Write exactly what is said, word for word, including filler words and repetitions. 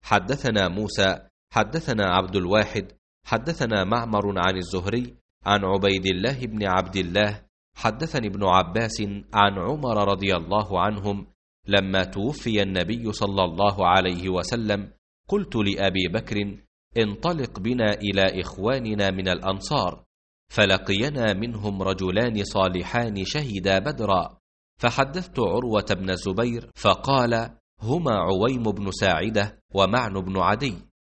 حدثنا موسى حدثنا عبد الواحد حدثنا معمر عن الزهري عن عبيد الله بن عبد الله حدثني ابن عباس عن عمر رضي الله عنهم لما توفي النبي صلى الله عليه وسلم قلت لأبي بكر: انطلق بنا إلى إخواننا من الأنصار، فلقينا منهم رجلان صالحان شهدا بدرا، فحدثت عروة بن الزبير فقال: هما عويم بن ساعدة ومعن بن عدي.